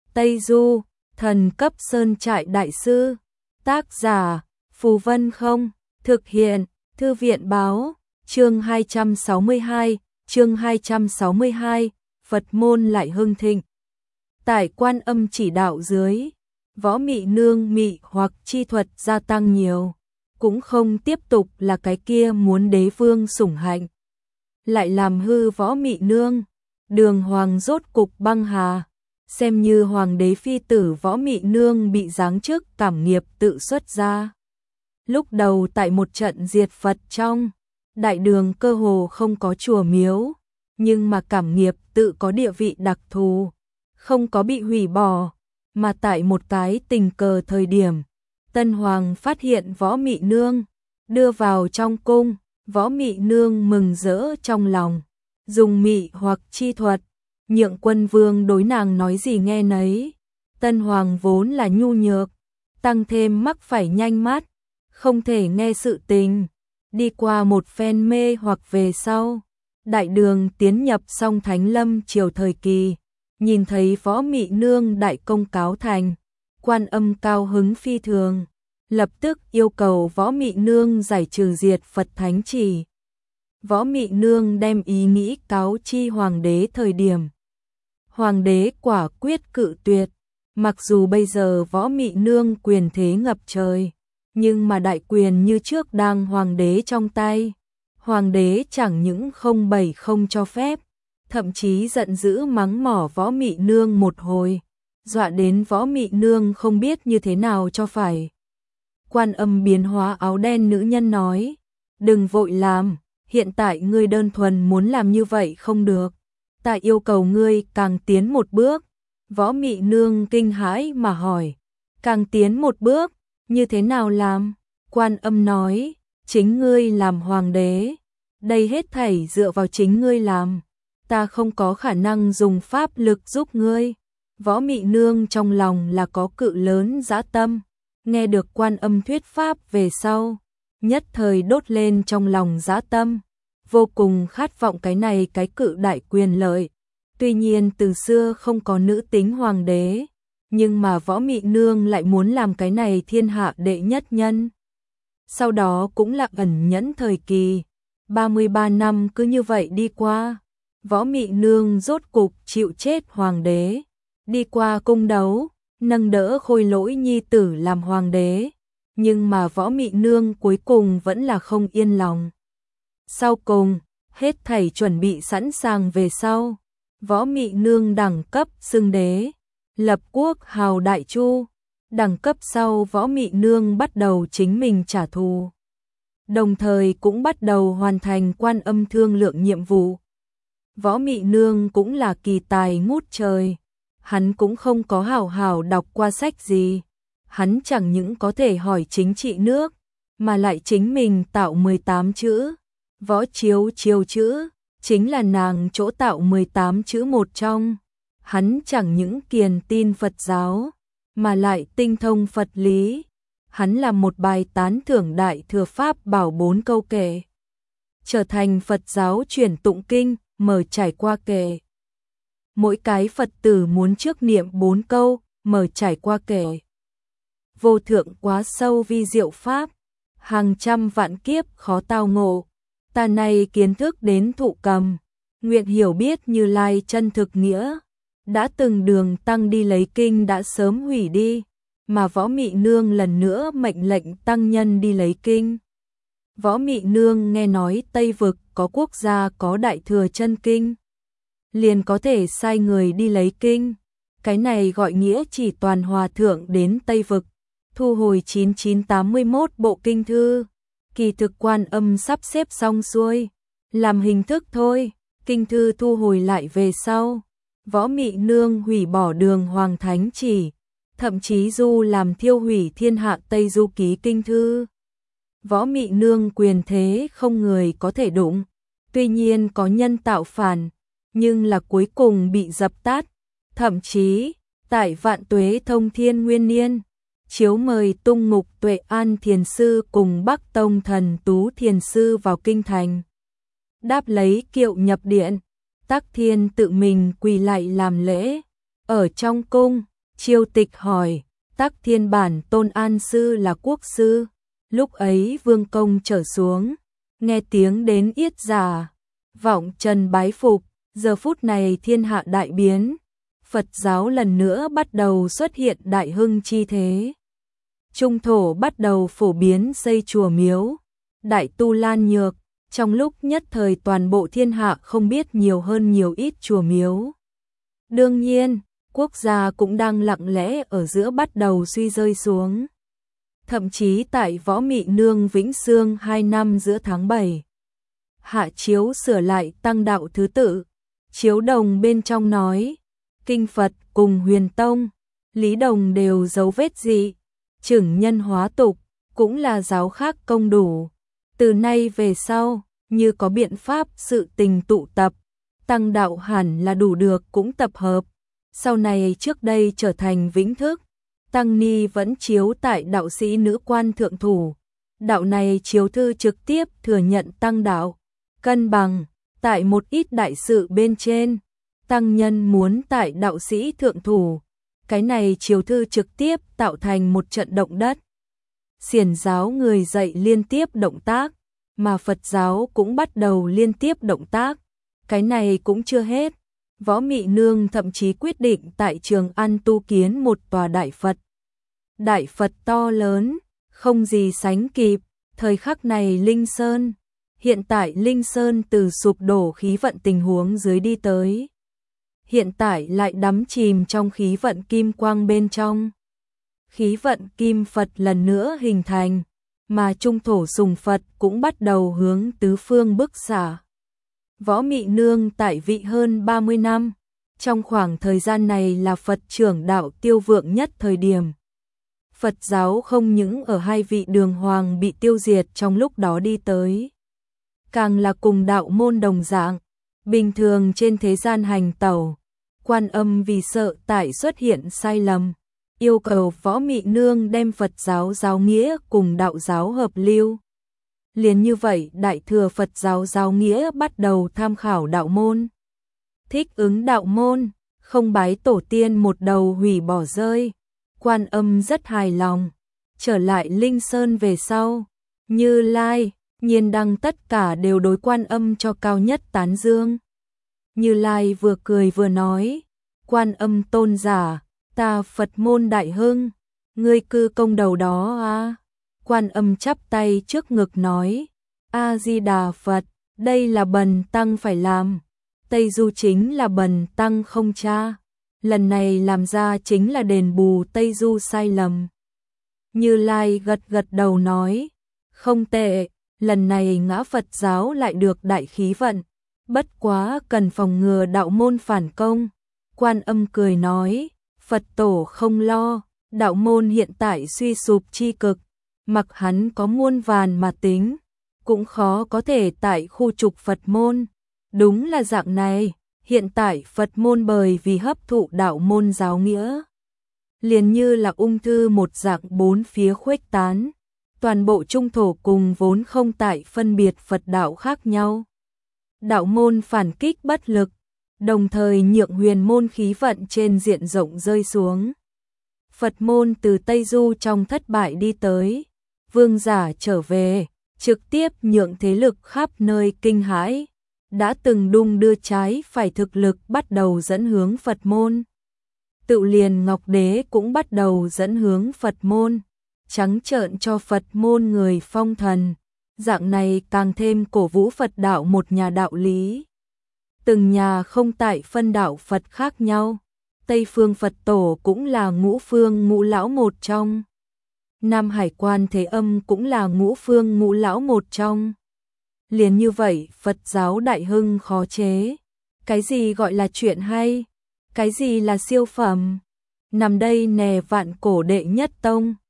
Tây Du, thần cấp sơn trại đại sư. Tác giả, Phù Vân Không. Thực hiện, Thư viện Báo. Chương 262, Phật môn lại hưng thịnh. Tại Quan Âm chỉ đạo dưới, Võ Mị Nương mị hoặc chi thuật gia tăng nhiều, cũng không tiếp tục là cái kia muốn đế vương sủng hạnh, lại làm hư Võ Mị Nương. Đường Hoàng rốt cục băng hà, xem như hoàng đế phi tử Võ Mị Nương bị giáng chức cảm nghiệp tự xuất ra. Lúc đầu tại một trận diệt Phật trong, đại đường cơ hồ không có chùa miếu, nhưng mà cảm nghiệp tự có địa vị đặc thù, không có bị hủy bỏ, mà tại một cái tình cờ thời điểm, Tân Hoàng phát hiện Võ Mị Nương, đưa vào trong cung. Võ Mị Nương mừng rỡ trong lòng, dùng mị hoặc chi thuật, nhượng quân vương đối nàng nói gì nghe nấy. Tân Hoàng vốn là nhu nhược, tăng thêm mắc phải nhanh mắt, không thể nghe sự tình. Đi qua một phen mê hoặc về sau, đại đường tiến nhập song Thánh Lâm triều thời kỳ, nhìn thấy Võ Mị Nương đại công cáo thành, Quan Âm cao hứng phi thường, lập tức yêu cầu Võ Mị Nương giải trừ diệt Phật thánh chỉ. Võ Mị Nương đem ý nghĩ cáo chi hoàng đế thời điểm, hoàng đế quả quyết cự tuyệt. Mặc dù bây giờ Võ Mị Nương quyền thế ngập trời, nhưng mà đại quyền như trước đang hoàng đế trong tay. Hoàng đế chẳng những không cho phép, thậm chí giận dữ mắng mỏ Võ Mị Nương một hồi, dọa đến Võ Mị Nương không biết như thế nào cho phải. Quan Âm biến hóa áo đen nữ nhân nói, đừng vội làm, hiện tại ngươi đơn thuần muốn làm như vậy không được, ta yêu cầu ngươi càng tiến một bước. Võ Mị Nương kinh hãi mà hỏi, càng tiến một bước, như thế nào làm? Quan Âm nói, chính ngươi làm hoàng đế, đây hết thảy dựa vào chính ngươi làm, ta không có khả năng dùng pháp lực giúp ngươi. Võ Mị Nương trong lòng là có cự lớn dã tâm, nghe được Quan Âm thuyết pháp về sau, nhất thời đốt lên trong lòng dã tâm, vô cùng khát vọng cái này cái cự đại quyền lợi. Tuy nhiên từ xưa không có nữ tính hoàng đế, nhưng mà Võ Mị Nương lại muốn làm cái này thiên hạ đệ nhất nhân. Sau đó cũng là ẩn nhẫn thời kỳ, 33 năm cứ như vậy đi qua, Võ Mị Nương rốt cục chịu chết hoàng đế, đi qua cung đấu, nâng đỡ Khôi Lỗi nhi tử làm hoàng đế, nhưng mà Võ Mị Nương cuối cùng vẫn là không yên lòng. Sau cùng, hết thảy chuẩn bị sẵn sàng về sau, Võ Mị Nương đẳng cấp xưng đế, lập quốc hào Đại Chu. Đẳng cấp sau Võ Mị Nương bắt đầu chính mình trả thù, đồng thời cũng bắt đầu hoàn thành Quan Âm thương lượng nhiệm vụ. Võ Mị Nương cũng là kỳ tài ngút trời, hắn cũng không có hảo hảo đọc qua sách gì, hắn chẳng những có thể hỏi chính trị nước, mà lại chính mình tạo 18 chữ, Võ Chiếu chiêu chữ, chính là nàng chỗ tạo 18 chữ một trong. Hắn chẳng những kiền tin Phật giáo, mà lại tinh thông Phật lý. Hắn là một bài tán thưởng Đại Thừa Pháp Bảo 4 câu kệ, trở thành Phật giáo truyền tụng kinh, mở trải qua kệ. Mỗi cái Phật tử muốn trước niệm 4 câu, mở trải qua kệ. Vô thượng quá sâu vi diệu Pháp, hàng trăm vạn kiếp khó tao ngộ. Ta này kiến thức đến thụ cầm, nguyện hiểu biết Như Lai chân thực nghĩa. Đã từng đường tăng đi lấy kinh đã sớm hủy đi, mà Võ Mị Nương lần nữa mệnh lệnh tăng nhân đi lấy kinh. Võ Mị Nương nghe nói Tây Vực có quốc gia có Đại Thừa chân kinh, liền có thể sai người đi lấy kinh. Cái này gọi nghĩa chỉ toàn hòa thượng đến Tây Vực, thu hồi 9981 bộ kinh thư. Kỳ thực Quan Âm sắp xếp xong xuôi, làm hình thức thôi, kinh thư thu hồi lại về sau. Võ Mị Nương hủy bỏ Đường Hoàng thánh chỉ, thậm chí du làm thiêu hủy thiên hạ Tây Du ký kinh thư. Võ Mị Nương quyền thế không người có thể đụng, tuy nhiên có nhân tạo phản, nhưng là cuối cùng bị dập tắt. Thậm chí, tại Vạn Tuế Thông Thiên Nguyên Niên, chiếu mời Tung Ngục Tuệ An Thiền Sư cùng Bắc Tông Thần Tú Thiền Sư vào kinh thành. Đáp lấy kiệu nhập điện, Tắc Thiên tự mình quỳ lại làm lễ. Ở trong cung, Chiêu Tịch hỏi, Tắc Thiên Bản Tôn An sư là quốc sư. Lúc ấy vương công trở xuống, nghe tiếng đến yết giả, vọng trần bái phục. Giờ phút này thiên hạ đại biến, Phật giáo lần nữa bắt đầu xuất hiện đại hưng chi thế. Trung thổ bắt đầu phổ biến xây chùa miếu, đại tu lan nhược, trong lúc nhất thời toàn bộ thiên hạ không biết nhiều hơn nhiều ít chùa miếu. Đương nhiên, quốc gia cũng đang lặng lẽ ở giữa bắt đầu suy rơi xuống. Thậm chí tại Võ Mị Nương Vĩnh Sương 2 năm giữa tháng 7, hạ chiếu sửa lại tăng đạo thứ tự, chiếu đồng bên trong nói, Kinh Phật cùng Huyền Tông, Lý Đồng đều dấu vết dị, chửng nhân hóa tục, cũng là giáo khác công đủ. Từ nay về sau, như có biện pháp sự tình tụ tập, tăng đạo hẳn là đủ được cũng tập hợp. Sau này trước đây trở thành vĩnh thức, tăng ni vẫn chiếu tại đạo sĩ nữ quan thượng thủ. Đạo này chiếu thư trực tiếp thừa nhận tăng đạo, cân bằng, tại một ít đại sự bên trên, tăng nhân muốn tại đạo sĩ thượng thủ. Cái này chiếu thư trực tiếp tạo thành một trận động đất. Xiển giáo người dạy liên tiếp động tác, mà Phật giáo cũng bắt đầu liên tiếp động tác. Cái này cũng chưa hết. Võ Mị Nương thậm chí quyết định tại Trường An tu kiến một tòa đại Phật. Đại Phật to lớn, không gì sánh kịp. Thời khắc này Linh Sơn, hiện tại Linh Sơn từ sụp đổ khí vận tình huống dưới đi tới. Hiện tại lại đắm chìm trong khí vận kim quang bên trong. Khí vận kim Phật lần nữa hình thành, mà trung thổ sùng Phật cũng bắt đầu hướng tứ phương bức xạ. Võ Mị Nương tại vị hơn 30 năm, trong khoảng thời gian này là Phật trưởng đạo tiêu vượng nhất thời điểm. Phật giáo không những ở hai vị đường hoàng bị tiêu diệt trong lúc đó đi tới, càng là cùng đạo môn đồng dạng, bình thường trên thế gian hành tẩu. Quan Âm vì sợ tại xuất hiện sai lầm, yêu cầu Võ Mị Nương đem Phật giáo giáo nghĩa cùng đạo giáo hợp lưu. Liền như vậy Đại Thừa Phật giáo giáo nghĩa bắt đầu tham khảo đạo môn. Thích ứng đạo môn, không bái tổ tiên một đầu hủy bỏ rơi. Quan Âm rất hài lòng. Trở lại Linh Sơn về sau, Như Lai, Nhiên Đăng tất cả đều đối Quan Âm cho cao nhất tán dương. Như Lai vừa cười vừa nói, Quan Âm tôn giả, ta Phật môn đại hưng, ngươi cư công đầu đó à. Quan Âm chắp tay trước ngực nói, A Di Đà Phật, đây là bần tăng phải làm. Tây Du chính là bần tăng không cha, lần này làm ra chính là đền bù Tây Du sai lầm. Như Lai gật gật đầu nói, không tệ, lần này ngã Phật giáo lại được đại khí vận, bất quá cần phòng ngừa đạo môn phản công. Quan Âm cười nói, Phật tổ không lo, đạo môn hiện tại suy sụp chi cực, mặc hắn có muôn vàn mà tính, cũng khó có thể tại khu trục Phật môn. Đúng là dạng này, hiện tại Phật môn bởi vì hấp thụ đạo môn giáo nghĩa, liền như là ung thư một dạng bốn phía khuếch tán, toàn bộ trung thổ cùng vốn không tại phân biệt Phật đạo khác nhau. Đạo môn phản kích bất lực, đồng thời nhượng huyền môn khí vận trên diện rộng rơi xuống. Phật môn từ Tây Du trong thất bại đi tới, vương giả trở về, trực tiếp nhượng thế lực khắp nơi kinh hãi, đã từng đung đưa trái phải thực lực bắt đầu dẫn hướng Phật môn. Tự liền Ngọc Đế cũng bắt đầu dẫn hướng Phật môn, trắng trợn cho Phật môn người phong thần, dạng này càng thêm cổ vũ Phật đạo một nhà đạo lý. Từng nhà không tại phân đạo Phật khác nhau, Tây phương Phật tổ cũng là ngũ phương ngũ lão một trong. Nam Hải Quan Thế Âm cũng là ngũ phương ngũ lão một trong. Liền như vậy Phật giáo đại hưng khó chế. Cái gì gọi là chuyện hay? Cái gì là siêu phẩm? Nằm đây nè vạn cổ đệ nhất tông,